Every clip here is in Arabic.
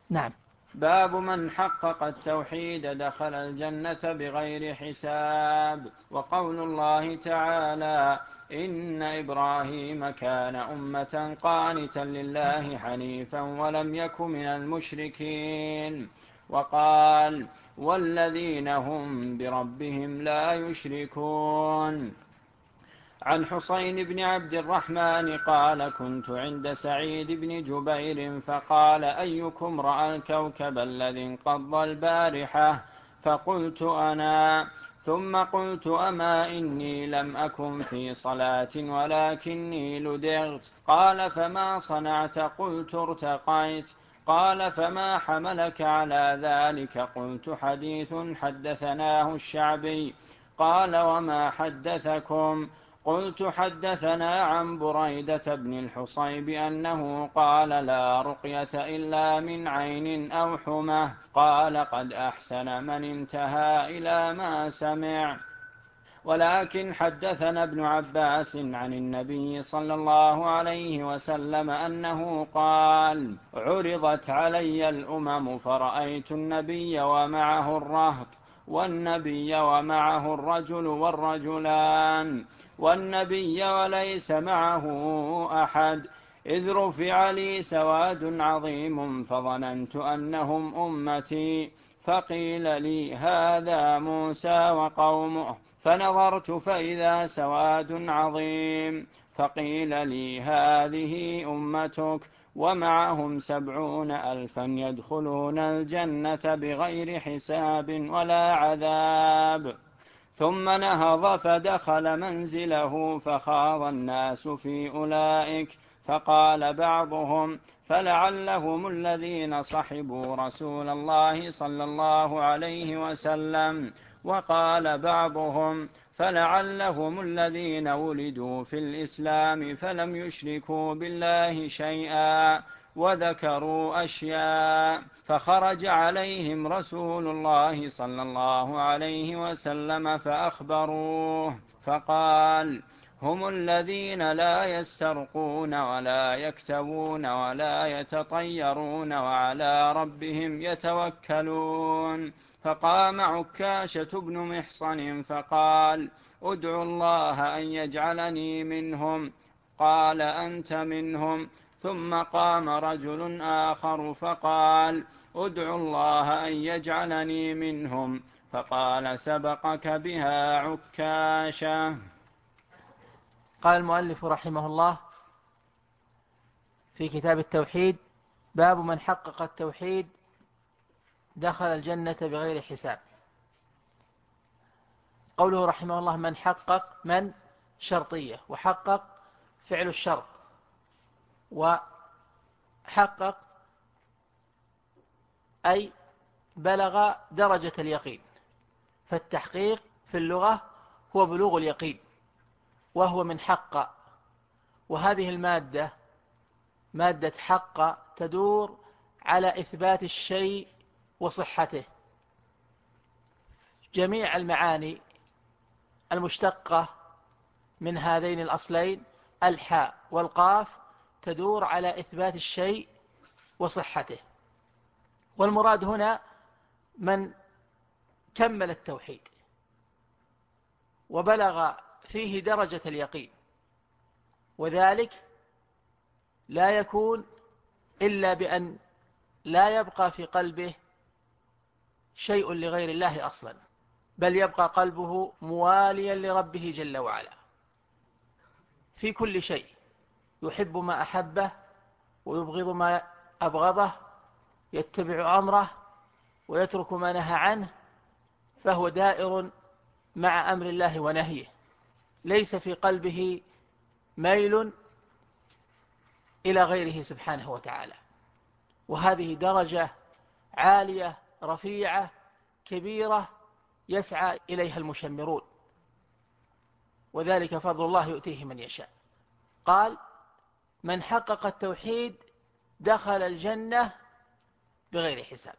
نعم. باب من حقق التوحيد دخل الجنة بغير حساب. وقول الله تعالى: إن إبراهيم كان أمة قانتا لله حنيفا ولم يك من المشركين. وقال: والذين هم بربهم لا يشركون. عن حسين بن عبد الرحمن قال: كنت عند سعيد بن جبير فقال: أيكم رأى الكوكب الذي انقض البارحة؟ فقلت: أنا. ثم قلت: أما إني لم أكن في صلاة ولكني لدغت. قال: فما صنعت؟ قلت: ارتقيت. قال: فما حملك على ذلك؟ قلت: حديث حدثناه الشعبي. قال: وما حدثكم؟ قلت: حدثنا عن بريدة بن الحصيب أنه قال: لا رقية إلا من عين أو حمى. قال: قد أحسن من انتهى إلى ما سمع. ولكن حدثنا ابن عباس عن النبي صلى الله عليه وسلم أنه قال: عرضت علي الأمم فرأيت النبي ومعه الرهط، والنبي ومعه الرجل والرجلان، والنبي وليس معه أحد، إذ رفع لي سواد عظيم فظننت أنهم أمتي، فقيل لي: هذا موسى وقومه، فنظرت فإذا سواد عظيم، فقيل لي: هذه أمتك، ومعهم 70,000 يدخلون الجنة بغير حساب ولا عذاب. ثم نهض فدخل منزله فخاض الناس في أولئك، فقال بعضهم: فلعلهم الذين صحبوا رسول الله صلى الله عليه وسلم. وقال بعضهم: فلعلهم الذين ولدوا في الإسلام فلم يشركوا بالله شيئا. وذكروا أشياء، فخرج عليهم رسول الله صلى الله عليه وسلم فأخبروه، فقال: هم الذين لا يسترقون ولا يكتوون ولا يتطيرون وعلى ربهم يتوكلون. فقام عكاشة بن محصن فقال: ادعوا الله أن يجعلني منهم. قال: أنت منهم. ثم قام رجل آخر فقال: ادعوا الله أن يجعلني منهم. فقال: سبقك بها عكاشة. قال المؤلف رحمه الله في كتاب التوحيد: باب من حقق التوحيد دخل الجنة بغير حساب. قوله رحمه الله من حقق، من شرطية، وحقق فعل الشرط، وحقق أي بلغ درجة اليقين. فالتحقيق في اللغة هو بلوغ اليقين، وهو من حق. وهذه المادة مادة حق تدور على إثبات الشيء وصحته. جميع المعاني المشتقة من هذين الأصلين الحاء والقاف تدور على إثبات الشيء وصحته. والمراد هنا من كمل التوحيد وبلغ فيه درجة اليقين، وذلك لا يكون إلا بأن لا يبقى في قلبه شيء لغير الله أصلا، بل يبقى قلبه مواليا لربه جل وعلا في كل شيء، يحب ما أحبه ويبغض ما أبغضه، يتبع أمره ويترك ما نهى عنه، فهو دائر مع أمر الله ونهيه، ليس في قلبه ميل إلى غيره سبحانه وتعالى. وهذه درجة عالية رفيعة كبيرة يسعى إليها المشمرون، وذلك فضل الله يؤتيه من يشاء. قال: من حقق التوحيد دخل الجنة بغير حساب.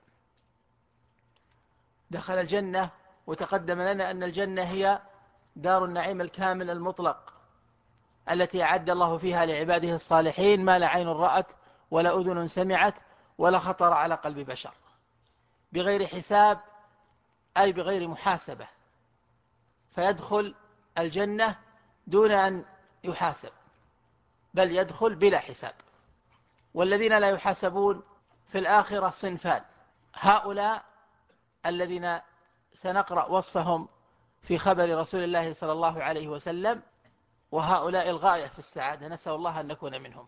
دخل الجنة، وتقدم لنا أن الجنة هي دار النعيم الكامل المطلق التي أعد الله فيها لعباده الصالحين ما لا عين رأت ولا أذن سمعت ولا خطر على قلب بشر. بغير حساب أي بغير محاسبة، فيدخل الجنة دون أن يحاسب، بل يدخل بلا حساب. والذين لا يحاسبون في الآخرة صنفان: هؤلاء الذين سنقرأ وصفهم في خبر رسول الله صلى الله عليه وسلم، وهؤلاء الغاية في السعادة، نسأل الله أن نكون منهم.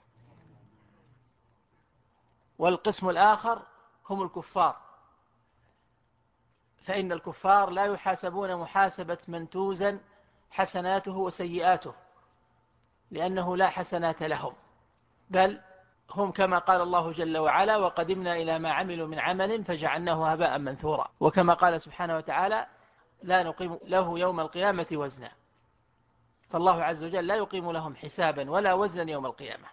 والقسم الآخر هم الكفار، فإن الكفار لا يحاسبون محاسبة من توزن حسناته وسيئاته، لأنه لا حسنات لهم، بل هم كما قال الله جل وعلا: وقدمنا إلى ما عملوا من عمل فجعلناه هباء منثورا. وكما قال سبحانه وتعالى: لا نقيم له يوم القيامة وزنا. فالله عز وجل لا يقيم لهم حسابا ولا وزنا يوم القيامة.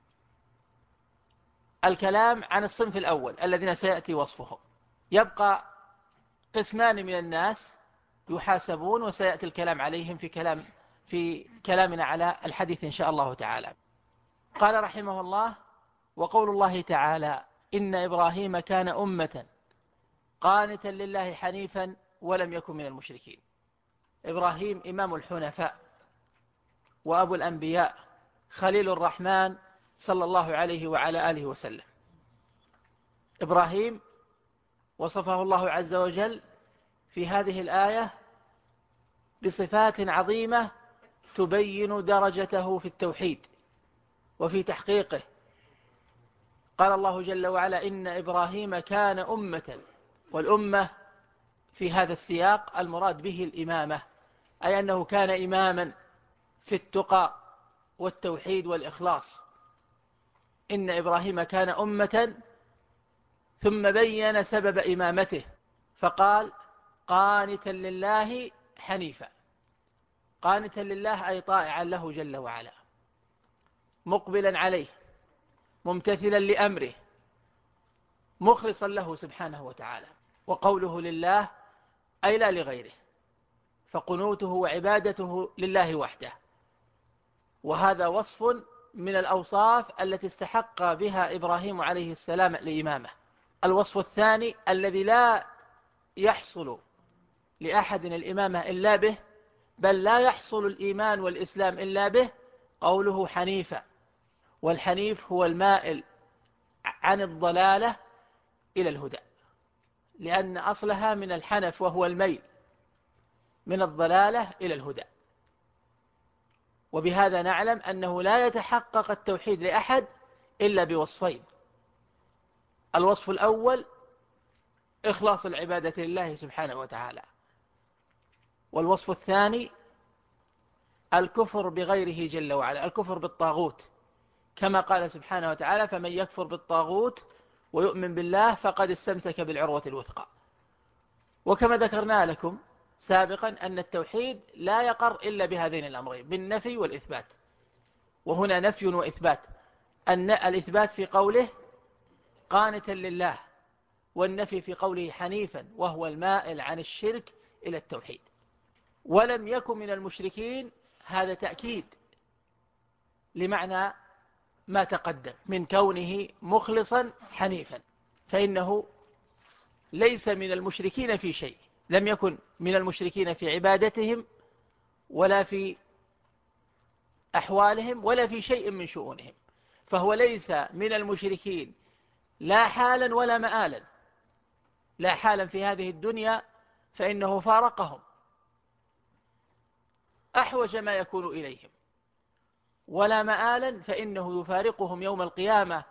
الكلام عن الصنف الأول الذين سيأتي وصفهم. يبقى قسمان من الناس يحاسبون، وسيأتي الكلام عليهم في كلامنا على الحديث إن شاء الله تعالى. قال رحمه الله: وقول الله تعالى: إن إبراهيم كان أمة قانتا لله حنيفا ولم يكن من المشركين. إبراهيم إمام الحنفاء وأبو الأنبياء، خليل الرحمن صلى الله عليه وعلى آله وسلم. إبراهيم وصفه الله عز وجل في هذه الآية بصفات عظيمة تبين درجته في التوحيد وفي تحقيقه. قال الله جل وعلا: إن إبراهيم كان أمة. والأمة في هذا السياق المراد به الإمامة، أي أنه كان إماما في التقى والتوحيد والإخلاص. إن إبراهيم كان أمة، ثم بين سبب إمامته فقال: قانتا لله حنيفا. قانتا لله أي طائعا له جل وعلا، مقبلا عليه، ممتثلا لأمره، مخلصا له سبحانه وتعالى. وقوله لله أي لا لغيره، فقنوته وعبادته لله وحده. وهذا وصف من الأوصاف التي استحق بها إبراهيم عليه السلام الإمامة. الوصف الثاني الذي لا يحصل لأحد الإمامة إلا به، بل لا يحصل الإيمان والإسلام إلا به، قوله حنيفا. والحنيف هو المائل عن الضلالة إلى الهدى، لأن أصلها من الحنف وهو الميل من الضلالة إلى الهدى. وبهذا نعلم أنه لا يتحقق التوحيد لأحد إلا بوصفين: الوصف الأول إخلاص العبادة لله سبحانه وتعالى، والوصف الثاني الكفر بغيره جل وعلا، الكفر بالطاغوت، كما قال سبحانه وتعالى: فمن يكفر بالطاغوت ويؤمن بالله فقد استمسك بالعروة الوثقى. وكما ذكرنا لكم سابقا أن التوحيد لا يقر إلا بهذين الأمرين، بالنفي والإثبات. وهنا نفي وإثبات، أن الإثبات في قوله قانتا لله، والنفي في قوله حنيفا، وهو المائل عن الشرك إلى التوحيد. ولم يكن من المشركين، هذا تأكيد لمعنى ما تقدم من كونه مخلصا حنيفا، فإنه ليس من المشركين في شيء، لم يكن من المشركين في عبادتهم ولا في أحوالهم ولا في شيء من شؤونهم، فهو ليس من المشركين لا حالا ولا مآلا. لا حالا في هذه الدنيا فإنه فارقهم أحوج ما يكون إليهم، ولا مآلا فإنه يفارقهم يوم القيامة.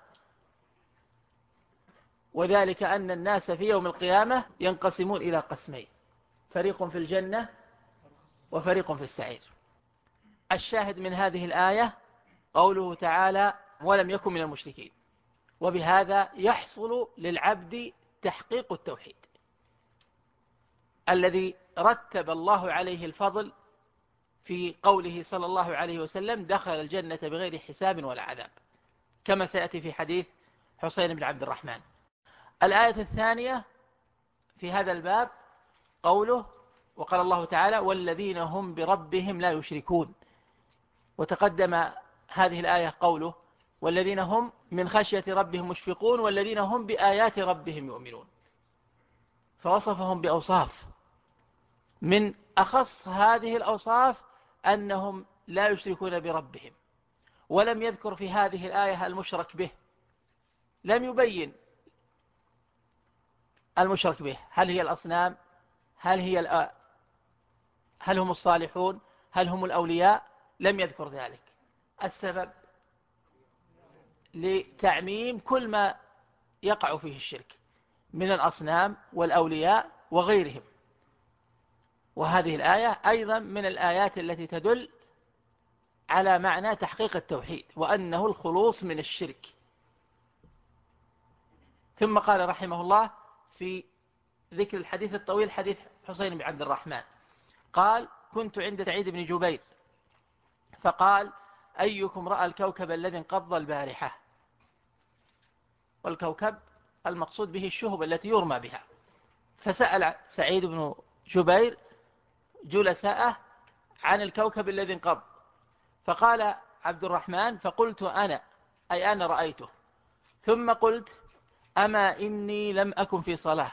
وذلك أن الناس في يوم القيامة ينقسمون إلى قسمين: فريق في الجنة وفريق في السعير. الشاهد من هذه الآية قوله تعالى: ولم يكن من المشركين. وبهذا يحصل للعبد تحقيق التوحيد الذي رتب الله عليه الفضل في قوله صلى الله عليه وسلم: دخل الجنة بغير حساب ولا عذاب، كما سيأتي في حديث حسين بن عبد الرحمن. الآية الثانية في هذا الباب قوله: وقال الله تعالى: والذين هم بربهم لا يشركون. وتقدم هذه الآية قوله: والذين هم من خشية ربهم مشفقون والذين هم بآيات ربهم يؤمنون. فوصفهم بأوصاف، من أخص هذه الأوصاف أنهم لا يشركون بربهم. ولم يذكر في هذه الآية المشرك به، لم يبين المشرك به، هل هي الأصنام، هل هم الصالحون، هل هم الأولياء، لم يذكر ذلك. السبب لتعميم كل ما يقع فيه الشرك من الأصنام والأولياء وغيرهم. وهذه الآية أيضا من الآيات التي تدل على معنى تحقيق التوحيد وأنه الخلوص من الشرك. ثم قال رحمه الله في ذكر الحديث الطويل، حديث حسين بن عبد الرحمن، قال: كنت عند سعيد بن جبير فقال: أيكم رأى الكوكب الذي انقض البارحة؟ والكوكب المقصود به الشهب التي يرمى بها. فسأل سعيد بن جبير جلساءه عن الكوكب الذي انقض، فقال عبد الرحمن: فقلت أنا، أي أنا رأيته. ثم قلت: أما إني لم أكن في صلاة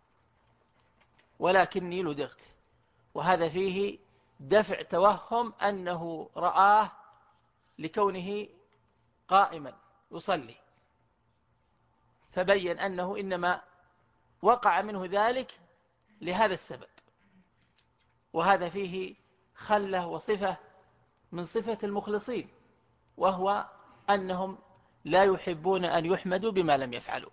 ولكني لدغت. وهذا فيه دفع توهم أنه رآه لكونه قائما يصلي، فبين أنه إنما وقع منه ذلك لهذا السبب. وهذا فيه خلة وصفة من صفة المخلصين، وهو أنهم لا يحبون أن يحمدوا بما لم يفعلوا.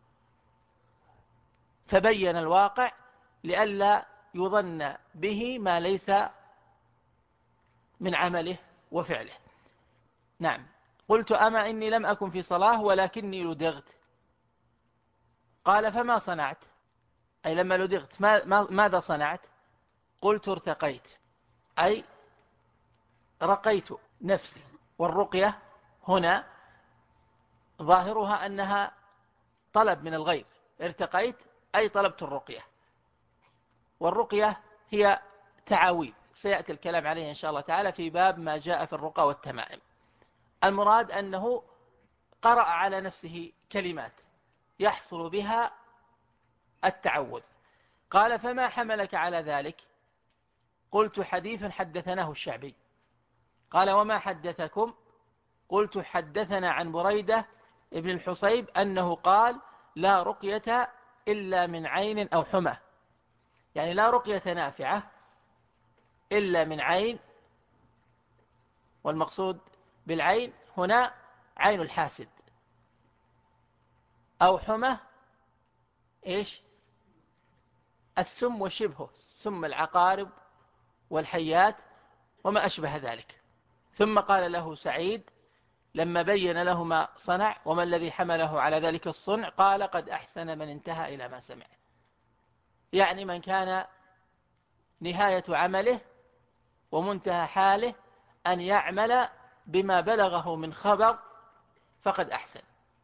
فبين الواقع لئلا يظن به ما ليس من عمله وفعله. نعم. قلت: أما إني لم أكن في صلاة ولكني لدغت. قال: فما صنعت؟ أي لما لدغت ماذا صنعت؟ قلت: ارتقيت، أي رقيت نفسي. والرقية هنا ظاهرها أنها طلب من الغير، ارتقيت أي طلبت الرقية. والرقية هي تعاويذ، سيأتي الكلام عليه إن شاء الله تعالى في باب ما جاء في الرقى والتمائم. المراد أنه قرأ على نفسه كلمات يحصل بها التعوذ. قال: فما حملك على ذلك؟ قلت: حديث حدثناه الشعبي. قال: وما حدثكم؟ قلت: حدثنا عن بريدة ابن الحصيب أنه قال: لا رقية إلا من عين أو حمى، يعني لا رقية نافعة إلا من عين. والمقصود بالعين هنا عين الحاسد، أو حمى إيش؟ السم وشبهه، سم العقارب والحيات وما أشبه ذلك. ثم قال له سعيد لما بين له ما صنع وما الذي حمله على ذلك الصنع، قال: قد أحسن من انتهى إلى ما سمع. يعني من كان نهاية عمله ومنتهى حاله أن يعمل بما بلغه من خبر فقد أحسن.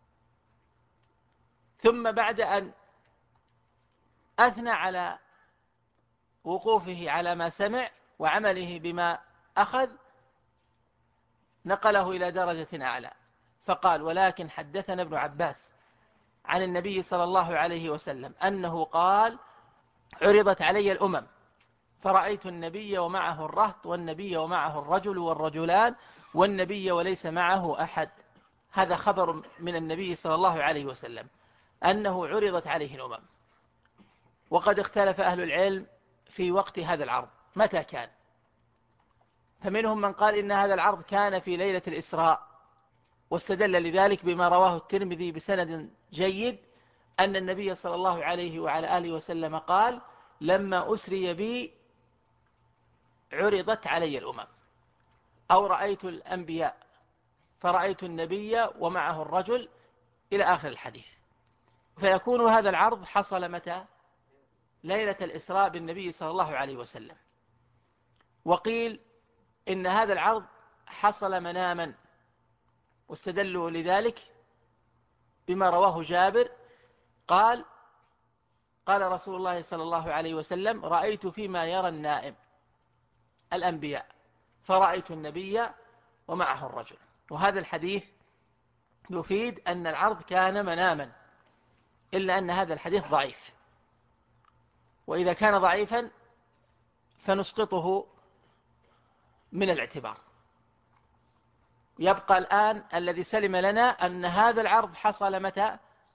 ثم بعد أن أثنى على وقوفه على ما سمع وعمله بما أخذ، نقله إلى درجة أعلى فقال: ولكن حدثنا ابن عباس عن النبي صلى الله عليه وسلم أنه قال: عرضت علي الأمم فرأيت النبي ومعه الرهط، والنبي ومعه الرجل والرجلان، والنبي وليس معه أحد. هذا خبر من النبي صلى الله عليه وسلم أنه عرضت عليه الأمم. وقد اختلف أهل العلم في وقت هذا العرض متى كان، فمنهم من قال إن هذا العرض كان في ليلة الإسراء، واستدل لذلك بما رواه الترمذي بسند جيد أن النبي صلى الله عليه وعلى آله وسلم قال: لما أسري بي عرضت علي الأمم، أو رأيت الأنبياء فرأيت النبي ومعه الرجل، إلى آخر الحديث. فيكون هذا العرض حصل متى؟ ليلة الإسراء بالنبي صلى الله عليه وسلم. وقيل إن هذا العرض حصل مناما، واستدلوا لذلك بما رواه جابر قال: قال رسول الله صلى الله عليه وسلم: رأيت فيما يرى النائم الأنبياء فرأيت النبي ومعه الرجل. وهذا الحديث يفيد أن العرض كان مناما، إلا أن هذا الحديث ضعيف، وإذا كان ضعيفا فنسقطه من الاعتبار. يبقى الآن الذي سلم لنا أن هذا العرض حصل متى؟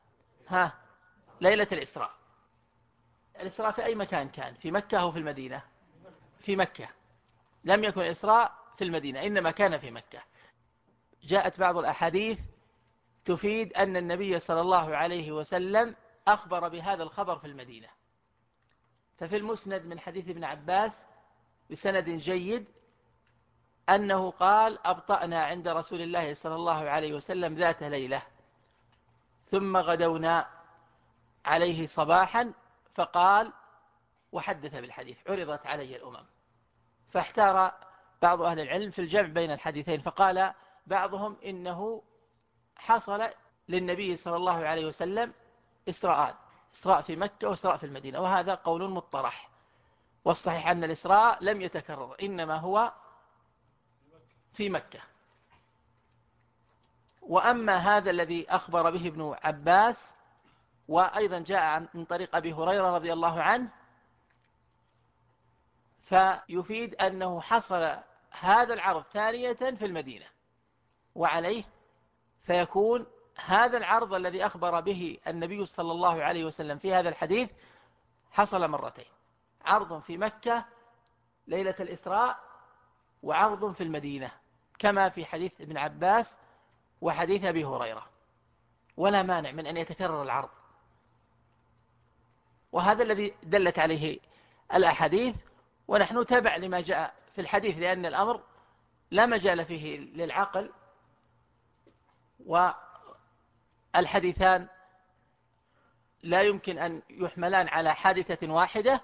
ليلة الإسراء. الإسراء في أي مكان كان؟ في مكة أو في المدينة؟ في مكة. لم يكن الإسراء في المدينة، إنما كان في مكة. جاءت بعض الأحاديث تفيد أن النبي صلى الله عليه وسلم أخبر بهذا الخبر في المدينة. ففي المسند من حديث ابن عباس بسند جيد أنه قال: أبطأنا عند رسول الله صلى الله عليه وسلم ذات ليلة، ثم غدونا عليه صباحا فقال، وحدث بالحديث: عرضت علي الأمم. فاحتار بعض أهل العلم في الجمع بين الحديثين، فقال بعضهم إنه حصل للنبي صلى الله عليه وسلم إسراءان: إسراء في مكة وإسراء في المدينة، وهذا قول مطرح، والصحيح أن الإسراء لم يتكرر، إنما هو في مكة. وأما هذا الذي أخبر به ابن عباس، وأيضا جاء من طريق أبي هريرة رضي الله عنه، فيفيد أنه حصل هذا العرض ثانية في المدينة، وعليه فيكون هذا العرض الذي أخبر به النبي صلى الله عليه وسلم في هذا الحديث حصل مرتين: عرض في مكة ليلة الإسراء، وعرض في المدينة، كما في حديث ابن عباس وحديث أبي هريرة. ولا مانع من أن يتكرر العرض، وهذا الذي دلت عليه الأحاديث، ونحن تابع لما جاء في الحديث، لأن الأمر لا مجال فيه للعقل، والحديثان لا يمكن أن يحملان على حادثة واحدة،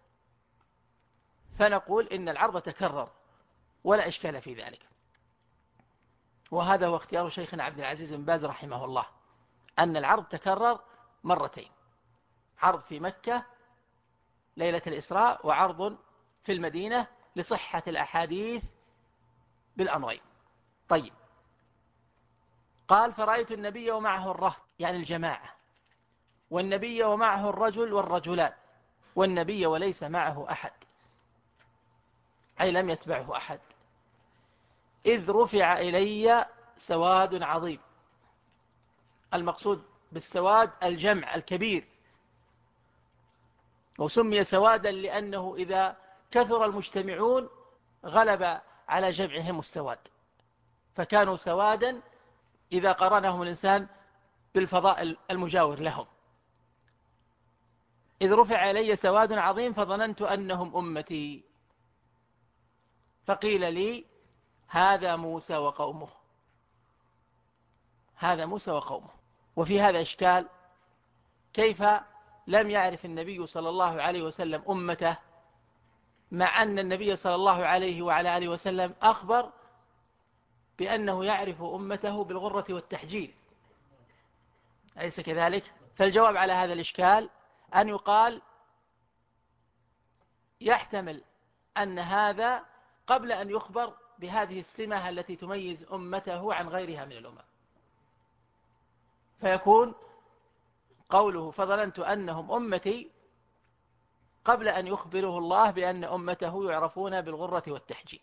فنقول إن العرض تكرر ولا إشكال في ذلك. وهذا هو اختيار شيخنا عبد العزيز بن باز رحمه الله، أن العرض تكرر مرتين: عرض في مكة ليلة الإسراء، وعرض في المدينة، لصحة الأحاديث بالأمرين. طيب، قال: فرأيت النبي ومعه الرهط، يعني الجماعة، والنبي ومعه الرجل والرجلان، والنبي وليس معه أحد، أي لم يتبعه أحد، إذ رفع إلي سواد عظيم. المقصود بالسواد الجمع الكبير، وسمي سوادا لأنه إذا كثر المجتمعون غلب على جمعهم السواد، فكانوا سوادا إذا قرنهم الإنسان بالفضاء المجاور لهم. إذ رفع إلي سواد عظيم فظننت أنهم أمتي، فقيل لي: هذا موسى وقومه. هذا موسى وقومه. وفي هذا إشكال: كيف لم يعرف النبي صلى الله عليه وسلم أمته، مع أن النبي صلى الله عليه وعلى آله وسلم أخبر بأنه يعرف أمته بالغرة والتحجيل، أليس كذلك؟ فالجواب على هذا الإشكال أن يقال: يحتمل أن هذا قبل أن يخبر بهذه السمة التي تميز أمته عن غيرها من الأمم، فيكون قوله فظننت أنهم أمتي قبل أن يخبره الله بأن أمته يعرفون بالغرة والتحجيل،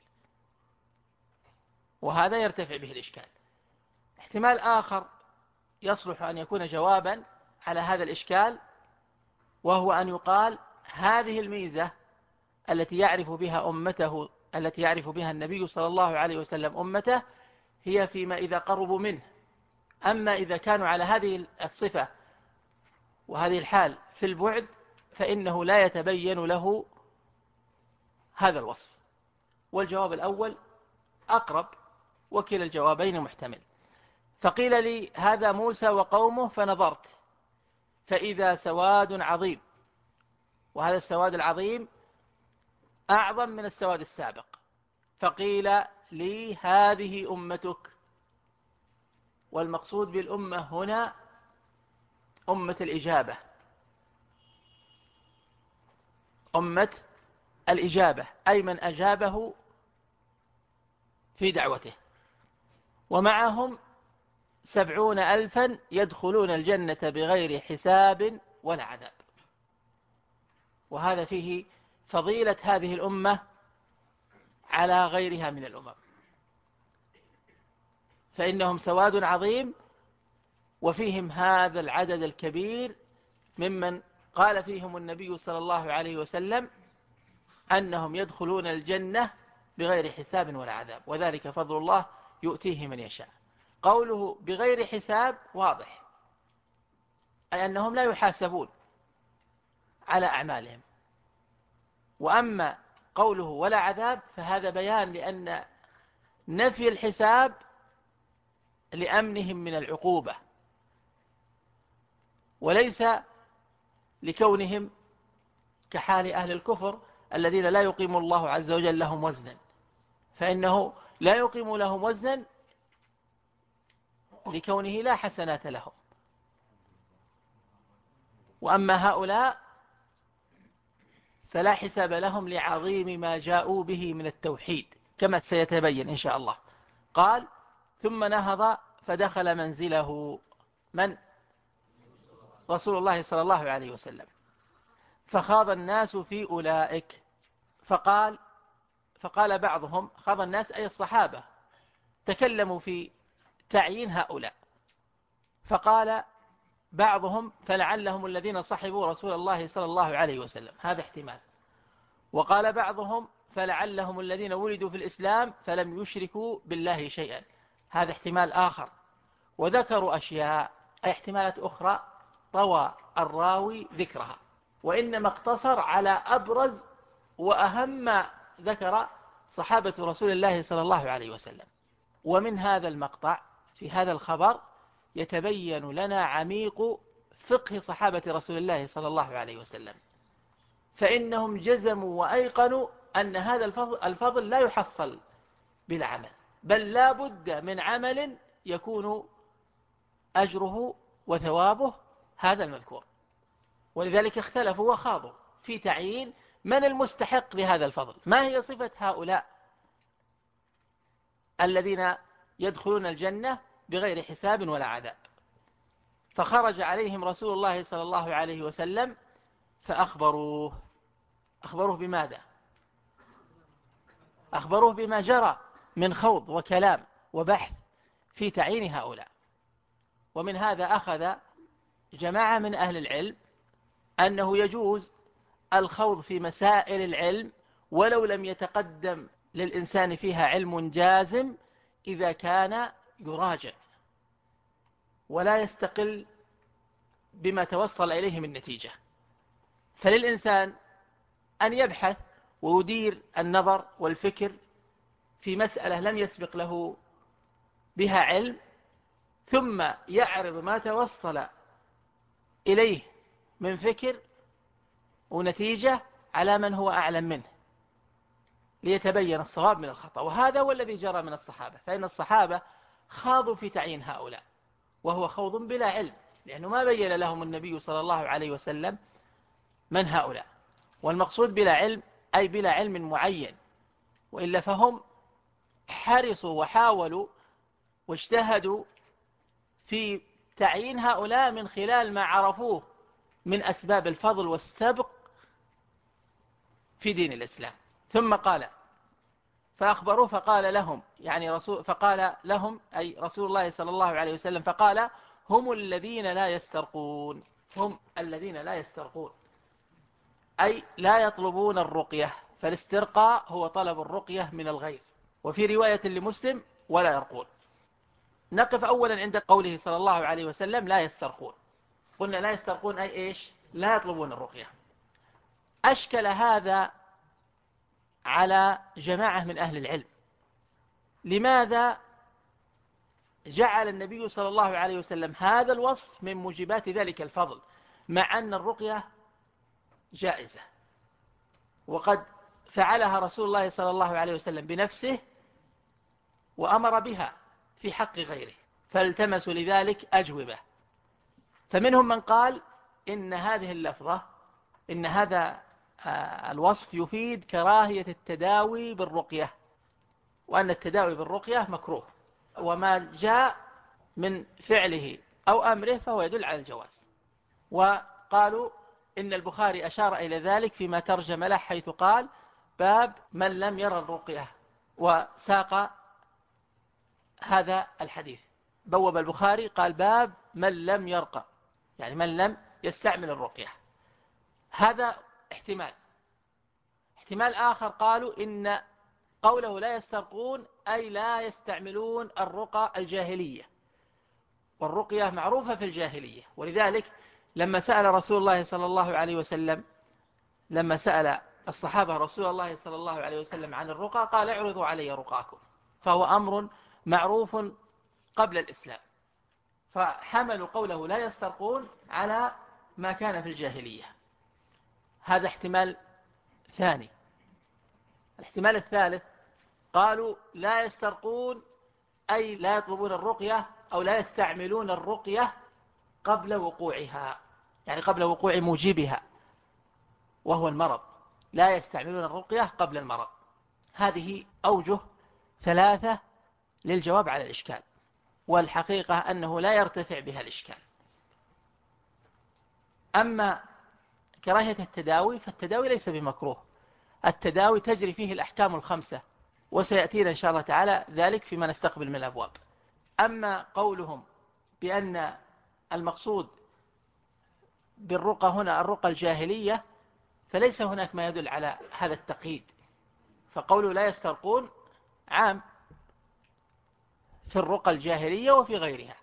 وهذا يرتفع به الإشكال. احتمال آخر يصلح أن يكون جوابا على هذا الإشكال، وهو أن يقال: هذه الميزة التي يعرف بها أمته، التي يعرف بها النبي صلى الله عليه وسلم أمته، هي فيما إذا قربوا منه. أما إذا كانوا على هذه الصفة وهذه الحال في البعد، فإنه لا يتبين له هذا الوصف. والجواب الأول أقرب، وكلا الجوابين محتمل. فقيل لي: هذا موسى وقومه، فنظرت فإذا سواد عظيم، وهذا السواد العظيم أعظم من السواد السابق. فقيل لي: هذه أمتك. والمقصود بالأمة هنا أمة الإجابة، أمة الإجابة، أي من أجابه في دعوته. ومعهم 70,000 يدخلون الجنة بغير حساب ولا عذاب. وهذا فيه فضيلة هذه الأمة على غيرها من الأمم، فإنهم سواد عظيم، وفيهم هذا العدد الكبير ممن قال فيهم النبي صلى الله عليه وسلم أنهم يدخلون الجنة بغير حساب ولا عذاب، وذلك فضل الله يؤتيه من يشاء. قوله بغير حساب واضح، أي أنهم لا يحاسبون على أعمالهم. وأما قوله ولا عذاب فهذا بيان لأن نفي الحساب لأمنهم من العقوبة، وليس لكونهم كحال أهل الكفر الذين لا يقيم الله عز وجل لهم وزنا، فإنه لا يقيم لهم وزنا لكونه لا حسنات لهم. وأما هؤلاء فلا حساب لهم لعظيم ما جاءوا به من التوحيد كما سيتبين إن شاء الله. قال ثم نهض فدخل منزله من؟ رسول الله صلى الله عليه وسلم، فخاض الناس في أولئك، فقال بعضهم، خاض الناس أي الصحابة، تكلموا في تعيين هؤلاء، فقال بعضهم فلعلهم الذين صحبوا رسول الله صلى الله عليه وسلم، هذا احتمال. وقال بعضهم فلعلهم الذين ولدوا في الإسلام فلم يشركوا بالله شيئا، هذا احتمال آخر. وذكروا أشياء أي احتمالات أخرى طوى الراوي ذكرها، وإنما اقتصر على أبرز وأهم ما ذكر صحابة رسول الله صلى الله عليه وسلم. ومن هذا المقطع في هذا الخبر يتبين لنا عميق فقه صحابة رسول الله صلى الله عليه وسلم، فإنهم جزموا وأيقنوا أن هذا الفضل لا يحصل بالعمل، بل لا بد من عمل يكون أجره وثوابه هذا المذكور. ولذلك اختلفوا وخاضوا في تعيين من المستحق لهذا الفضل، ما هي صفة هؤلاء الذين يدخلون الجنة بغير حساب ولا عذاب. فخرج عليهم رسول الله صلى الله عليه وسلم فأخبروه بماذا؟ أخبروه بما جرى من خوض وكلام وبحث في تعيين هؤلاء. ومن هذا أخذ جماعة من أهل العلم أنه يجوز الخوض في مسائل العلم ولو لم يتقدم للإنسان فيها علم جازم، إذا كان يراجع ولا يستقل بما توصل إليه من نتيجة. فللإنسان أن يبحث ويدير النظر والفكر في مسألة لم يسبق له بها علم، ثم يعرض ما توصل إليه من فكر ونتيجة على من هو أعلم منه ليتبين الصواب من الخطأ. وهذا هو الذي جرى من الصحابة، فإن الصحابة خاضوا في تعيين هؤلاء وهو خوض بلا علم، لأنه ما بين لهم النبي صلى الله عليه وسلم من هؤلاء. والمقصود بلا علم أي بلا علم معين، وإلا فهم حرصوا وحاولوا واجتهدوا في تعيين هؤلاء من خلال ما عرفوه من أسباب الفضل والسبق في دين الإسلام. ثم قال فأخبروه فقال لهم، يعني فقال لهم أي رسول الله صلى الله عليه وسلم، فقال هم الذين لا يسترقون، هم الذين لا يسترقون أي لا يطلبون الرقية، فالاسترقاء هو طلب الرقية من الغير. وفي رواية لمسلم ولا يرقون. نقف أولا عند قوله صلى الله عليه وسلم لا يسترقون. قلنا لا يسترقون أي إيش؟ لا يطلبون الرقية. أشكل هذا على جماعة من أهل العلم، لماذا جعل النبي صلى الله عليه وسلم هذا الوصف من موجبات ذلك الفضل، مع أن الرقية جائزة وقد فعلها رسول الله صلى الله عليه وسلم بنفسه وأمر بها في حق غيره، فالتمسوا لذلك أجوبة. فمنهم من قال إن هذه اللفظة، إن هذا الوصف يفيد كراهية التداوي بالرقية، وأن التداوي بالرقية مكروه، وما جاء من فعله أو أمره فهو يدل على الجواز. وقالوا إن البخاري أشار إلى ذلك فيما ترجم له حيث قال باب من لم يرى الرقية، وساق هذا الحديث. بوب البخاري قال باب من لم يرقى، يعني من لم يستعمل الرقية. هذا احتمال. احتمال آخر قالوا إن قوله لا يسترقون أي لا يستعملون الرقى الجاهلية، والرقية معروفة في الجاهلية. ولذلك لما سأل رسول الله صلى الله عليه وسلم، لما سأل الصحابة رسول الله صلى الله عليه وسلم عن الرقى قال اعرضوا علي رقاكم، فهو أمر معروف قبل الإسلام، فحملوا قوله لا يسترقون على ما كان في الجاهلية. هذا احتمال ثاني. الاحتمال الثالث قالوا لا يسترقون أي لا يطلبون الرقية أو لا يستعملون الرقية قبل وقوعها، يعني قبل وقوع موجبها وهو المرض، لا يستعملون الرقية قبل المرض. هذه أوجه ثلاثة للجواب على الإشكال، والحقيقة أنه لا يرتفع بها الإشكال. أما كراهية التداوي فالتداوي ليس بمكروه، التداوي تجري فيه الأحكام الخمسة، وسيأتينا إن شاء الله تعالى ذلك فيما نستقبل من الأبواب. أما قولهم بأن المقصود بالرقى هنا الرقى الجاهلية فليس هناك ما يدل على هذا التقييد، فقوله لا يسترقون عام في الرقى الجاهلية وفي غيرها.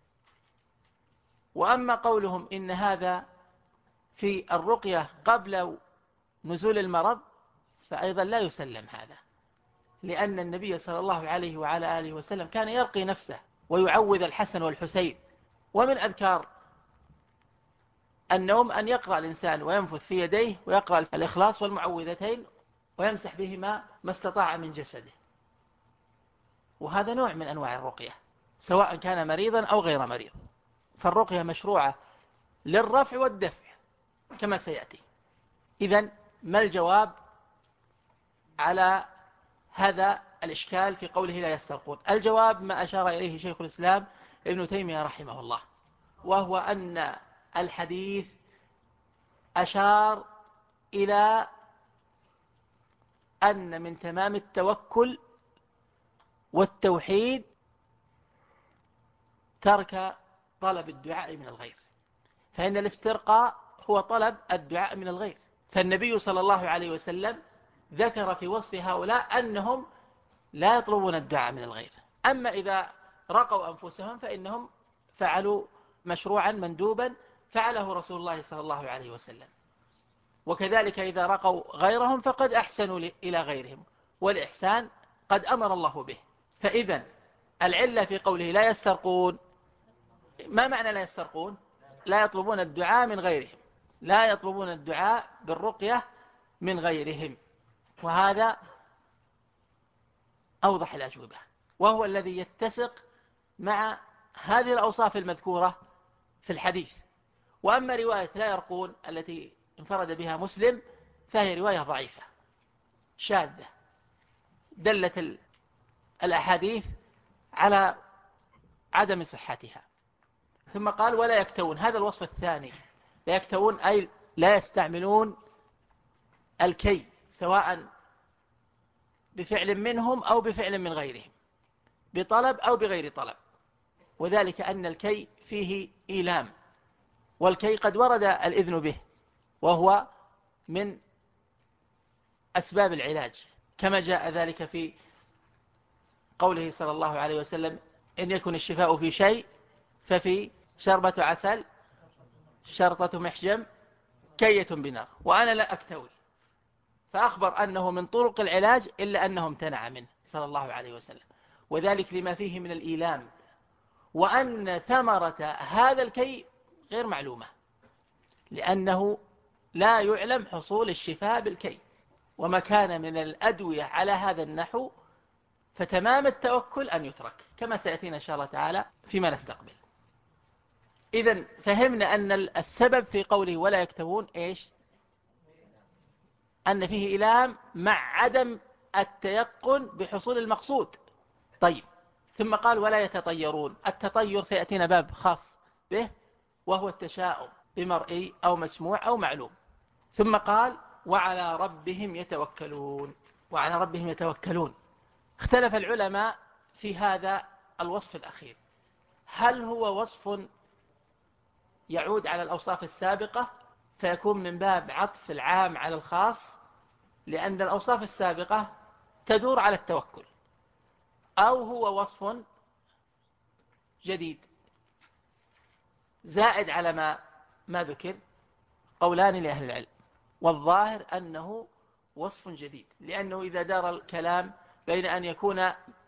وأما قولهم إن هذا في الرقية قبل نزول المرض فأيضا لا يسلم هذا، لأن النبي صلى الله عليه وعلى آله وسلم كان يرقي نفسه ويعوذ الحسن والحسين. ومن أذكار النوم أن يقرأ الإنسان وينفث في يديه ويقرأ الإخلاص والمعوذتين ويمسح بهما ما استطاع من جسده، وهذا نوع من أنواع الرقية سواء كان مريضا أو غير مريض. فالرقية مشروعة للرفع والدفع كما سيأتي. إذن ما الجواب على هذا الإشكال في قوله لا يسترقون؟ الجواب ما أشار إليه شيخ الإسلام ابن تيمية رحمه الله، وهو أن الحديث أشار إلى أن من تمام التوكل والتوحيد ترك طلب الدعاء من الغير، فإن الاسترقاء هو طلب الدعاء من الغير. فالنبي صلى الله عليه وسلم ذكر في وصف هؤلاء أنهم لا يطلبون الدعاء من الغير. أما إذا رقوا أنفسهم فإنهم فعلوا مشروعا مندوبا فعله رسول الله صلى الله عليه وسلم، وكذلك إذا رقوا غيرهم فقد أحسنوا إلى غيرهم، والإحسان قد أمر الله به. فإذا العلة في قوله لا يسترقون، ما معنى لا يسترقون؟ لا يطلبون الدعاء من غيرهم، لا يطلبون الدعاء بالرقية من غيرهم، وهذا أوضح الأجوبة، وهو الذي يتسق مع هذه الأوصاف المذكورة في الحديث. وأما رواية لا يرقون التي انفرد بها مسلم فهي رواية ضعيفة شاذة، دلت الأحاديث على عدم صحتها. ثم قال ولا يكتوون، هذا الوصف الثاني، لا يكتوون أي لا يستعملون الكي سواء بفعل منهم أو بفعل من غيرهم، بطلب أو بغير طلب، وذلك أن الكي فيه إيلام، والكي قد ورد الإذن به وهو من أسباب العلاج، كما جاء ذلك في قوله صلى الله عليه وسلم إن يكن الشفاء في شيء ففي شربة عسل شرطة محجم كية بنار، وأنا لا أكتوي، فأخبر أنه من طرق العلاج إلا أنه امتنع منه صلى الله عليه وسلم، وذلك لما فيه من الإيلام، وأن ثمرة هذا الكي غير معلومة، لأنه لا يعلم حصول الشفاء بالكي، وما كان من الأدوية على هذا النحو فتمام التوكل أن يترك، كما سيأتينا إن شاء الله تعالى فيما نستقبل. إذن فهمنا أن السبب في قوله ولا يكتوون إيش؟ أن فيه إلام مع عدم التيقن بحصول المقصود. طيب، ثم قال ولا يتطيرون. التطير سيأتينا باب خاص به، وهو التشاؤم بمرئي أو مسموع أو معلوم. ثم قال وعلى ربهم يتوكلون. وعلى ربهم يتوكلون. اختلف العلماء في هذا الوصف الأخير، هل هو وصف يعود على الأوصاف السابقة فيكون من باب عطف العام على الخاص، لأن الأوصاف السابقة تدور على التوكل، أو هو وصف جديد زائد على ما ذكر؟ قولان لأهل العلم، والظاهر أنه وصف جديد، لأنه إذا دار الكلام بين أن يكون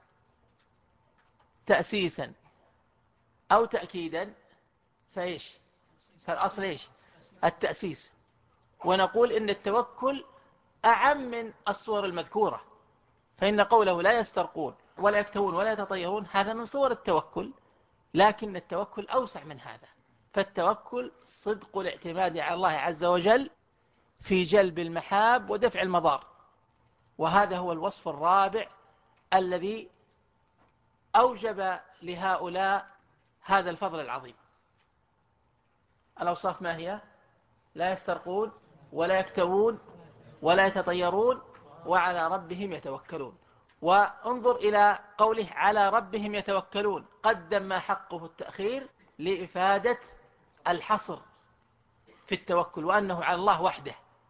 تأسيسا أو تأكيدا فإيش؟ فالأصل إيش؟ التأسيس. ونقول إن التوكل أعم من الصور المذكورة، فإن قوله لا يسترقون ولا يكتوون ولا يتطيرون هذا من صور التوكل، لكن التوكل أوسع من هذا. فالتوكل صدق الاعتماد على الله عز وجل في جلب المحاب ودفع المضار، وهذا هو الوصف الرابع الذي أوجب لهؤلاء هذا الفضل العظيم. الأوصاف ما هي؟ لا يسترقون ولا يكتوون ولا يتطيرون وعلى ربهم يتوكلون. وانظر إلى قوله على ربهم يتوكلون، قدم ما حقه التأخير لإفادة الحصر في التوكل، وأنه على الله وحده،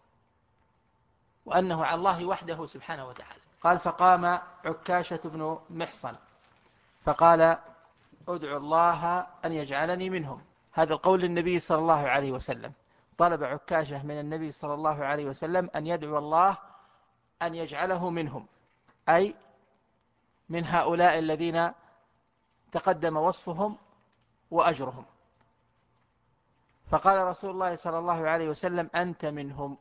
وأنه على الله وحده سبحانه وتعالى. قال فقام عكاشة بن محصن فقال ادعو الله أن يجعلني منهم. هذا القول للنبي صلى الله عليه وسلم. طلب عكاشة من النبي صلى الله عليه وسلم أن يدعو الله أن يجعله منهم، أي من هؤلاء الذين تقدم وصفهم وأجرهم. فقال رسول الله صلى الله عليه وسلم أنت منهم.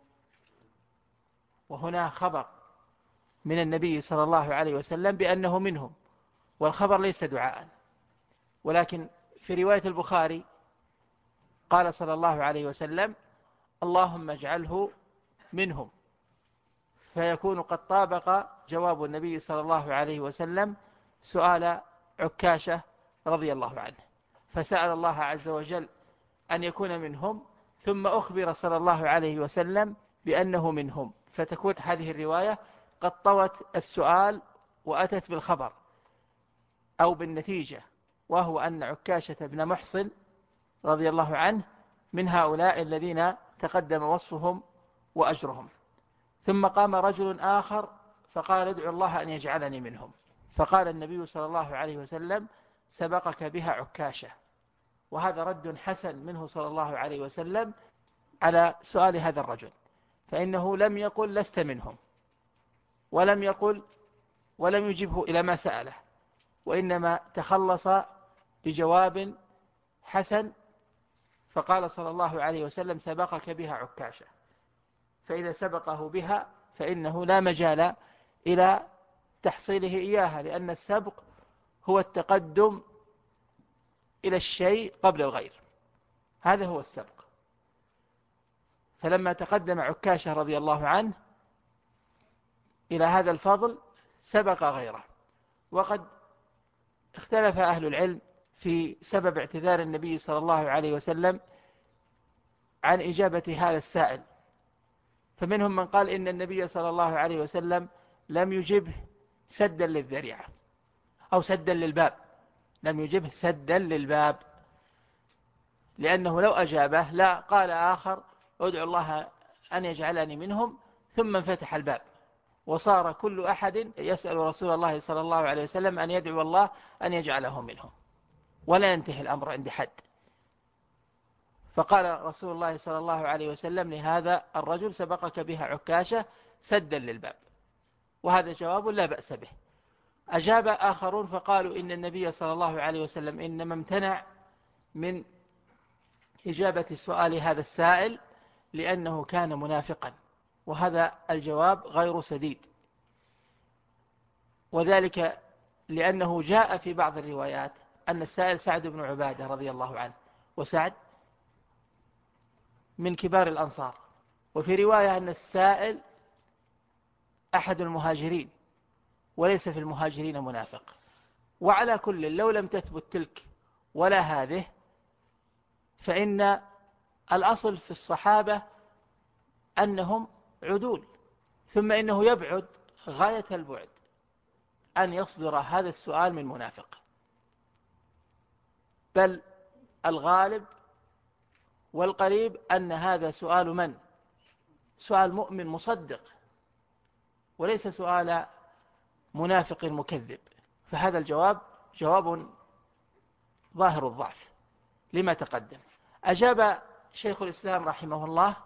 وهنا خبر من النبي صلى الله عليه وسلم بأنه منهم، والخبر ليس دعاء. ولكن في رواية البخاري قال صلى الله عليه وسلم اللهم اجعله منهم، فيكون قد طابق جواب النبي صلى الله عليه وسلم سؤال عكاشة رضي الله عنه، فسأل الله عز وجل أن يكون منهم، ثم أخبر صلى الله عليه وسلم بأنه منهم، فتكون هذه الرواية قد طوت السؤال وأتت بالخبر أو بالنتيجة، وهو أن عكاشة بن محصن رضي الله عنه من هؤلاء الذين تقدم وصفهم وأجرهم. ثم قام رجل آخر فقال ادعو الله أن يجعلني منهم. فقال النبي صلى الله عليه وسلم سبقك بها عكاشة. وهذا رد حسن منه صلى الله عليه وسلم على سؤال هذا الرجل، فإنه لم يقل لست منهم، ولم يجبه إلى ما سأله، وإنما تخلص بجواب حسن. فقال صلى الله عليه وسلم سبقك بها عكاشة، فإذا سبقه بها فإنه لا مجال إلى تحصيله إياها، لأن السبق هو التقدم إلى الشيء قبل الغير، هذا هو السبق. فلما تقدم عكاشة رضي الله عنه إلى هذا الفضل سبق غيره. وقد اختلف أهل العلم في سبب اعتذار النبي صلى الله عليه وسلم عن إجابة هذا السائل، فمنهم من قال إن النبي صلى الله عليه وسلم لم يجبه سدا للذريعة أو سدا للباب، لم يجبه سدا للباب، لأنه لو أجابه لا قال آخر ادعو الله أن يجعلني منهم، ثم انفتح الباب وصار كل أحد يسأل رسول الله صلى الله عليه وسلم أن يدعو الله أن يجعله منهم، ولا ينتهي الأمر عند حد. فقال رسول الله صلى الله عليه وسلم لهذا الرجل سبقك بها عكاشة سدا للباب، وهذا جواب لا بأس به. أجاب آخرون فقالوا إن النبي صلى الله عليه وسلم إنما امتنع من إجابة سؤال هذا السائل لأنه كان منافقا، وهذا الجواب غير سديد، وذلك لأنه جاء في بعض الروايات أن السائل سعد بن عبادة رضي الله عنه، وسعد من كبار الأنصار، وفي رواية أن السائل أحد المهاجرين وليس في المهاجرين منافق. وعلى كل لو لم تثبت تلك ولا هذه، فإن الأصل في الصحابة أنهم عدول. ثم إنه يبعد غاية البعد أن يصدر هذا السؤال من منافق، بل الغالب والقريب أن هذا سؤال من؟ سؤال مؤمن مصدق، وليس سؤال منافق مكذب. فهذا الجواب جواب ظاهر الضعف لما تقدم. أجاب شيخ الإسلام رحمه الله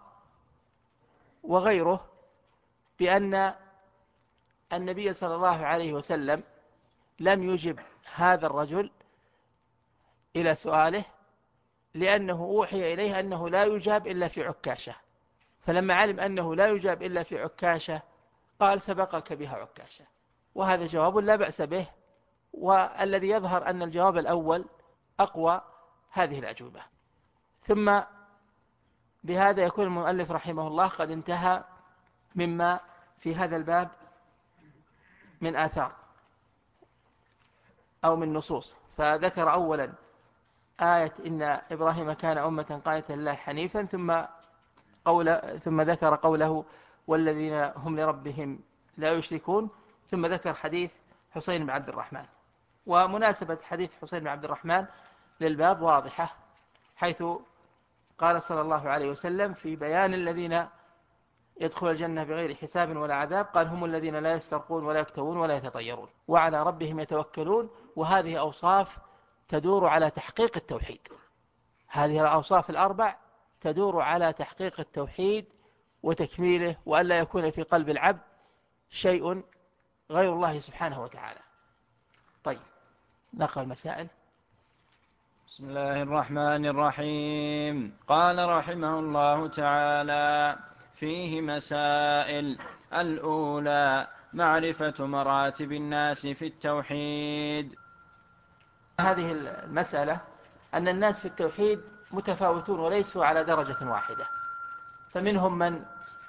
وغيره بأن النبي صلى الله عليه وسلم لم يجب هذا الرجل إلى سؤاله، لأنه أوحي إليه أنه لا يجاب إلا في عكاشة، فلما علم أنه لا يجاب إلا في عكاشة قال سبقك بها عكاشة. وهذا جواب لا بأس به، والذي يظهر أن الجواب الأول أقوى هذه الأجوبة. ثم بهذا يكون المؤلف رحمه الله قد انتهى مما في هذا الباب من آثار أو من نصوص. فذكر أولا آية إن إبراهيم كان أمة قانتا لله حنيفا، ثم ذكر قوله والذين هم لربهم لا يشركون، ثم ذكر حديث حسين بن عبد الرحمن. ومناسبة حديث حسين بن عبد الرحمن للباب واضحة، حيث قال صلى الله عليه وسلم في بيان الذين يدخل الجنة بغير حساب ولا عذاب، قال هم الذين لا يسترقون ولا يكتوون ولا يتطيرون وعلى ربهم يتوكلون. وهذه أوصاف تدور على تحقيق التوحيد، هذه الأوصاف الأربع تدور على تحقيق التوحيد وتكميله، وألا يكون في قلب العبد شيء غير الله سبحانه وتعالى. طيب، نقرأ المسائل. بسم الله الرحمن الرحيم. قال رحمه الله تعالى: فيه مسائل. الأولى: معرفة مراتب الناس في التوحيد. هذه المسألة أن الناس في التوحيد متفاوتون وليسوا على درجة واحدة، فمنهم من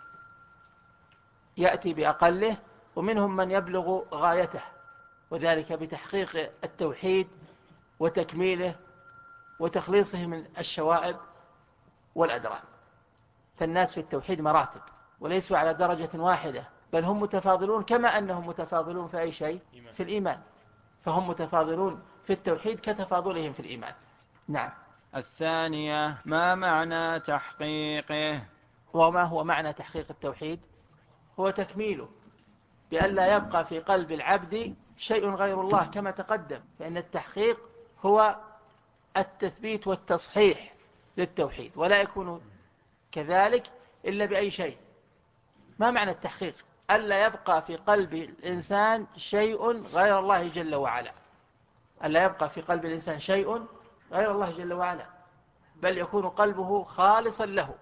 يأتي بأقله ومنهم من يبلغ غايته، وذلك بتحقيق التوحيد وتكميله وتخليصه من الشوائب والأدران. فالناس في التوحيد مراتب وليسوا على درجة واحدة، بل هم متفاضلون كما أنهم متفاضلون في أي شيء في الإيمان، فهم متفاضلون في التوحيد كتفاضلهم في الإيمان. نعم. الثانية: ما معنى تحقيقه؟ وما هو معنى تحقيق التوحيد؟ هو تكميله بأن لا يبقى في قلب العبد شيء غير الله كما تقدم، فإن التحقيق هو التثبيت والتصحيح للتوحيد، ولا يكون كذلك إلا بأي شيء. ما معنى التحقيق؟ ألا يبقى في قلب الإنسان شيء غير الله جل وعلا، ألا يبقى في قلب الإنسان شيء غير الله جل وعلا، بل يكون قلبه خالصا له،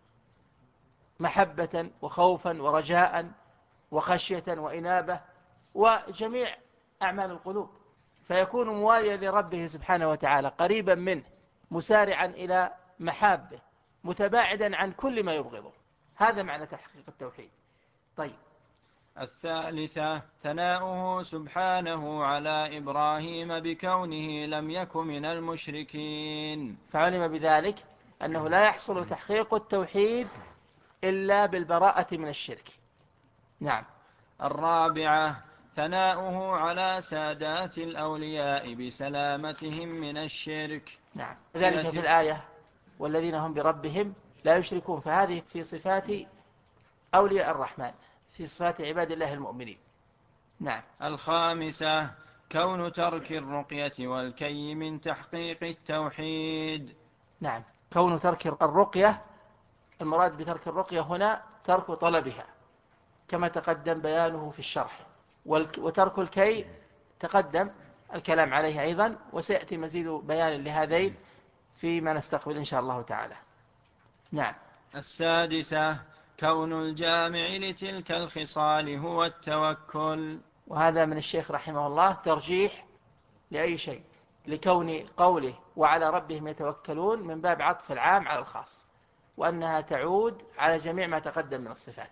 محبة وخوفا ورجاء وخشية وإنابة وجميع أعمال القلوب، فيكون مواليا لربه سبحانه وتعالى، قريبا منه، مسارعا إلى محابه، متباعدا عن كل ما يبغضه. هذا معنى تحقيق التوحيد. طيب. الثالثة: ثناؤه سبحانه على إبراهيم بكونه لم يكن من المشركين. فعلم بذلك أنه لا يحصل تحقيق التوحيد إلا بالبراءة من الشرك. نعم. الرابعة: ثناؤه على سادات الأولياء بسلامتهم من الشرك. نعم، ذلك في الآية والذين هم بربهم لا يشركون، فهذه في صفات أولياء الرحمن، في صفات عباد الله المؤمنين. نعم. الخامسة: كون ترك الرقية والكي من تحقيق التوحيد. نعم، كون ترك الرقية، المراد بترك الرقية هنا ترك طلبها كما تقدم بيانه في الشرح، وترك الكي تقدم الكلام عليه أيضا، وسيأتي مزيد بيان لهذين فيما نستقبل إن شاء الله تعالى. نعم. السادسة: كون الجامع لتلك الخصال هو التوكل. وهذا من الشيخ رحمه الله ترجيح لأي شيء، لكون قوله وعلى ربهم يتوكلون من باب عطف العام على الخاص، وأنها تعود على جميع ما تقدم من الصفات،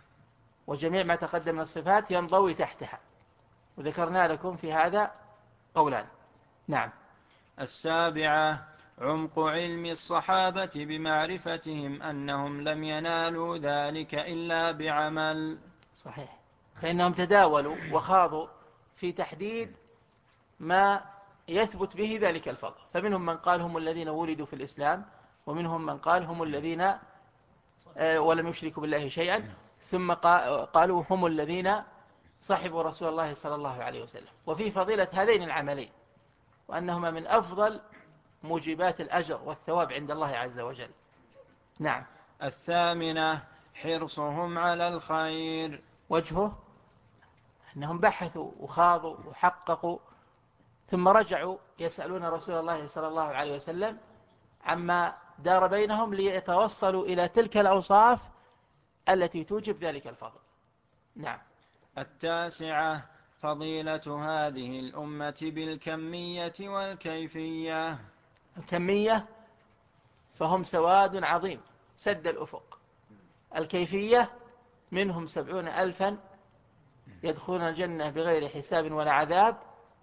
وجميع ما تقدم من الصفات ينضوي تحتها. وذكرنا لكم في هذا قولان. نعم. السابعة عمق علم الصحابة بمعرفتهم أنهم لم ينالوا ذلك إلا بعمل. صحيح، فإنهم تداولوا وخاضوا في تحديد ما يثبت به ذلك الفضل، فمنهم من قال هم الذين ولدوا في الإسلام، ومنهم من قال هم الذين ولم يشركوا بالله شيئا، ثم قالوا هم الذين صحبوا رسول الله صلى الله عليه وسلم، وفي فضيلة هذين العملين، وأنهما من أفضل موجبات الأجر والثواب عند الله عز وجل. نعم. الثامنة حرصهم على الخير. وجهه أنهم بحثوا وخاضوا وحققوا، ثم رجعوا يسألون رسول الله صلى الله عليه وسلم عما دار بينهم ليتوصلوا إلى تلك الأوصاف التي توجب ذلك الفضل. نعم. التاسعة فضيلة هذه الأمة بالكمية والكيفية. الكمية فهم سواد عظيم سد الأفق. الكيفية منهم 70,000 يدخلون الجنة بغير حساب ولا عذاب،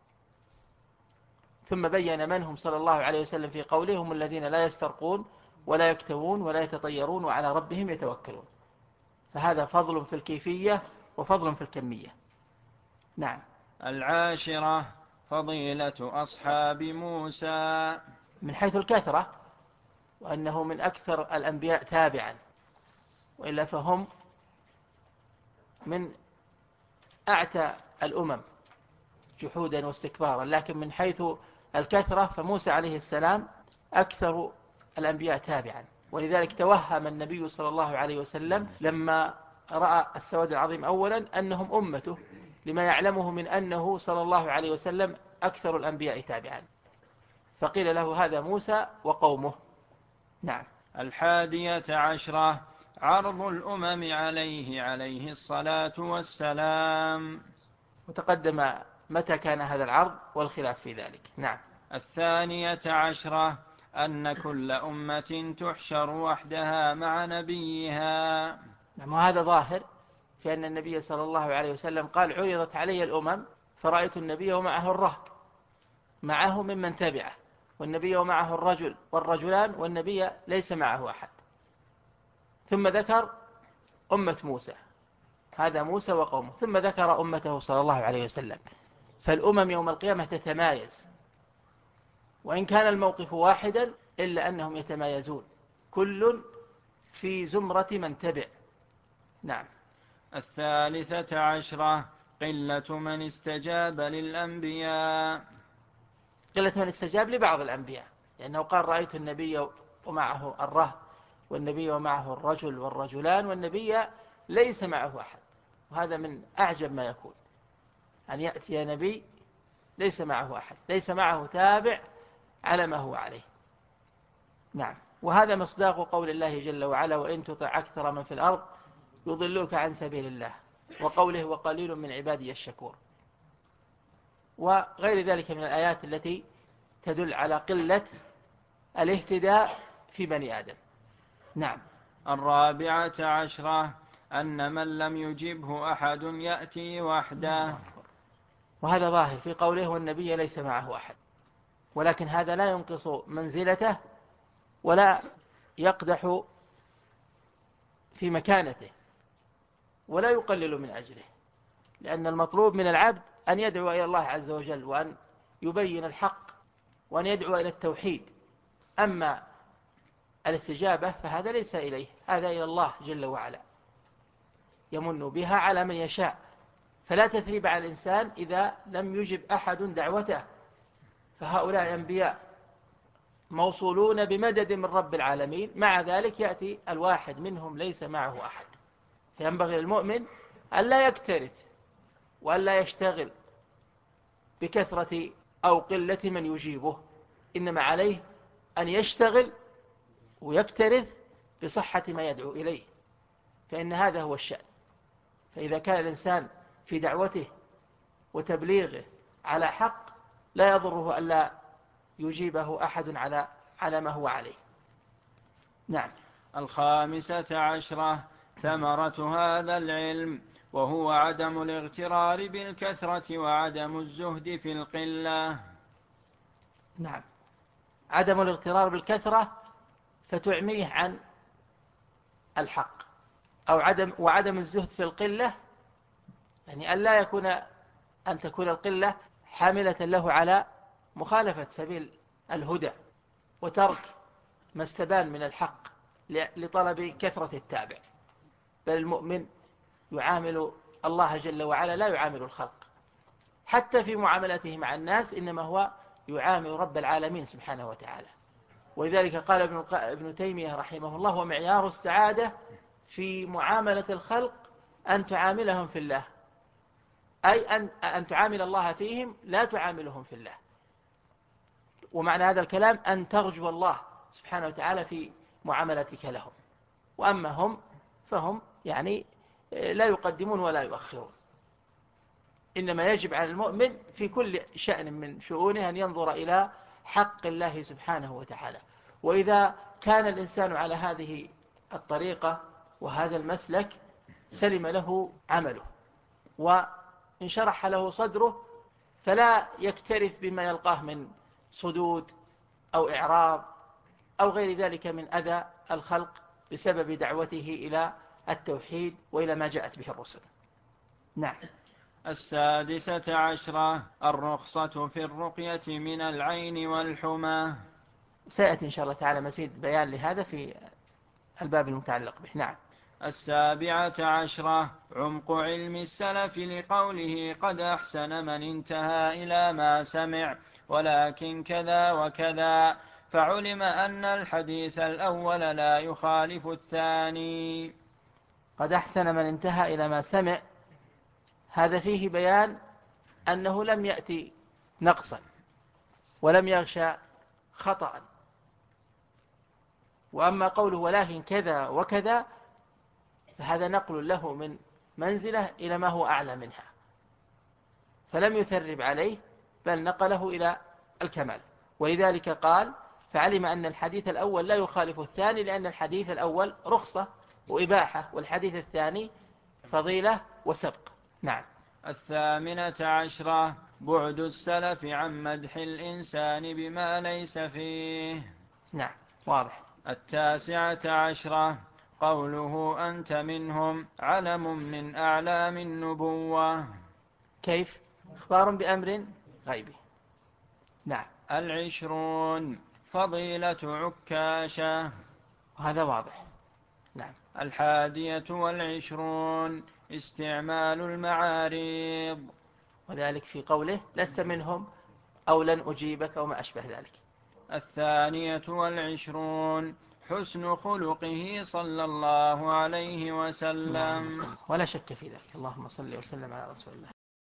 ثم بين من هم صلى الله عليه وسلم في قوله هم الذين لا يسترقون ولا يكتوون ولا يتطيرون وعلى ربهم يتوكلون. فهذا فضل في الكيفية وفضل في الكمية. نعم. العاشرة فضيلة أصحاب موسى من حيث الكثرة، وأنه من أكثر الأنبياء تابعا، وإلا فهم من أعتى الأمم جحودا واستكبارا، لكن من حيث الكثرة فموسى عليه السلام أكثر الأنبياء تابعا، ولذلك توهم النبي صلى الله عليه وسلم لما رأى السواد العظيم أولا أنهم أمته، لما يعلمه من أنه صلى الله عليه وسلم أكثر الأنبياء تابعا، فقيل له هذا موسى وقومه. نعم. الحادية عشرة عرض الأمم عليه الصلاة والسلام. وتقدم متى كان هذا العرض والخلاف في ذلك. نعم. الثانية عشرة أن كل أمة تحشر وحدها مع نبيها. نعم. وهذا ظاهر في أن النبي صلى الله عليه وسلم قال عرضت علي الأمم فرأيت النبي ومعه الرهط معه ممن تبعه، والنبي ومعه الرجل والرجلان، والنبي ليس معه أحد. ثم ذكر أمة موسى، هذا موسى وقومه، ثم ذكر أمته صلى الله عليه وسلم. فالأمم يوم القيامة تتمايز، وإن كان الموقف واحدا إلا أنهم يتمايزون كل في زمرة من تبع. نعم. الثالثة عشرة قلة من استجاب للأنبياء. قلة من استجاب لبعض الأنبياء، لأنه قال رأيت النبي ومعه الرهط، والنبي ومعه الرجل والرجلان، والنبي ليس معه أحد. وهذا من أعجب ما يكون، أن يأتي نبي ليس معه أحد، ليس معه تابع على ما هو عليه. نعم. وهذا مصداق قول الله جل وعلا وإن تطع أكثر من في الأرض يضلوك عن سبيل الله، وقوله وقليل من عبادي الشكور، وغير ذلك من الآيات التي تدل على قلة الاهتداء في بني آدم. نعم. الرابعة عشرة أن من لم يجبه أحد يأتي وحده. وهذا ظاهر في قوله والنبي ليس معه أحد، ولكن هذا لا ينقص منزلته ولا يقدح في مكانته ولا يقلل من أجره، لأن المطلوب من العبد أن يدعو إلى الله عز وجل، وأن يبين الحق، وأن يدعو إلى التوحيد. أما الاستجابة فهذا ليس إليه، هذا إلى الله جل وعلا، يمن بها على من يشاء، فلا تثريب على الإنسان إذا لم يجب أحد دعوته، فهؤلاء أنبياء موصولون بمدد من رب العالمين، مع ذلك يأتي الواحد منهم ليس معه أحد. فينبغي للمؤمن أن لا يكترث وأن لا يشتغل بكثرة أو قلة من يجيبه، إنما عليه أن يشتغل ويكترث بصحة ما يدعو إليه، فإن هذا هو الشأن. فإذا كان الإنسان في دعوته وتبليغه على حق لا يضره ألا يجيبه أحد على ما هو عليه. نعم. الخامسة عشرة ثمرة هذا العلم وهو عدم الاغترار بالكثرة وعدم الزهد في القلة. نعم، عدم الاغترار بالكثرة فتعميه عن الحق، أو وعدم الزهد في القلة، يعني أن تكون القلة حاملة له على مخالفة سبيل الهدى وترك ما استبان من الحق لطلب كثرة التابع. بل المؤمن يعامل الله جل وعلا لا يعامل الخلق، حتى في معاملته مع الناس إنما هو يعامل رب العالمين سبحانه وتعالى. ولذلك قال ابن تيمية رحمه الله: ومعيار السعادة في معاملة الخلق أن تعاملهم في الله، أي أن تعامل الله فيهم لا تعاملهم في الله. ومعنى هذا الكلام أن ترجو الله سبحانه وتعالى في معاملتك لهم، وأما هم فهم يعني لا يقدمون ولا يؤخرون. إنما يجب على المؤمن في كل شأن من شؤونه أن ينظر إلى حق الله سبحانه وتعالى. وإذا كان الإنسان على هذه الطريقة وهذا المسلك سلم له عمله وانشرح له صدره، فلا يكترث بما يلقاه من صدود أو إعراض أو غير ذلك من أذى الخلق بسبب دعوته إلى التوحيد وإلى ما جاءت به الرسل. نعم. 16 الرخصة في الرقية من العين والحمى. سيأتي إن شاء الله تعالى مزيد بيان لهذا في الباب المتعلق به. نعم. 17 عمق علم السلف لقوله: قد أحسن من انتهى إلى ما سمع، ولكن كذا وكذا، فعلم أن الحديث الأول لا يخالف الثاني. قد أحسن من انتهى إلى ما سمع، هذا فيه بيان أنه لم يأتي نقصا ولم يغشى خطأ. وأما قوله ولكن كذا وكذا فهذا نقل له من منزلة إلى ما هو أعلى منها، فلم يثرب عليه بل نقله إلى الكمال. ولذلك قال: فعلم أن الحديث الأول لا يخالف الثاني، لأن الحديث الأول رخصة وإباحة، والحديث الثاني فضيلة وسبق. نعم. 18 بعد السلف عن مدح الإنسان بما ليس فيه. نعم، واضح. 19 قوله: أنت منهم علم من أعلام النبوة. كيف؟ إخبار بأمر غيبي. نعم. 20 فضيلة عكاشة. وهذا واضح. نعم. 21 استعمال المعاريض، وذلك في قوله: لست منهم أو لن أجيبك أو ما أشبه ذلك. 22 حسن خلقه صلى الله عليه وسلم. ولا شك في ذلك. اللهم صل وسلم على رسول الله.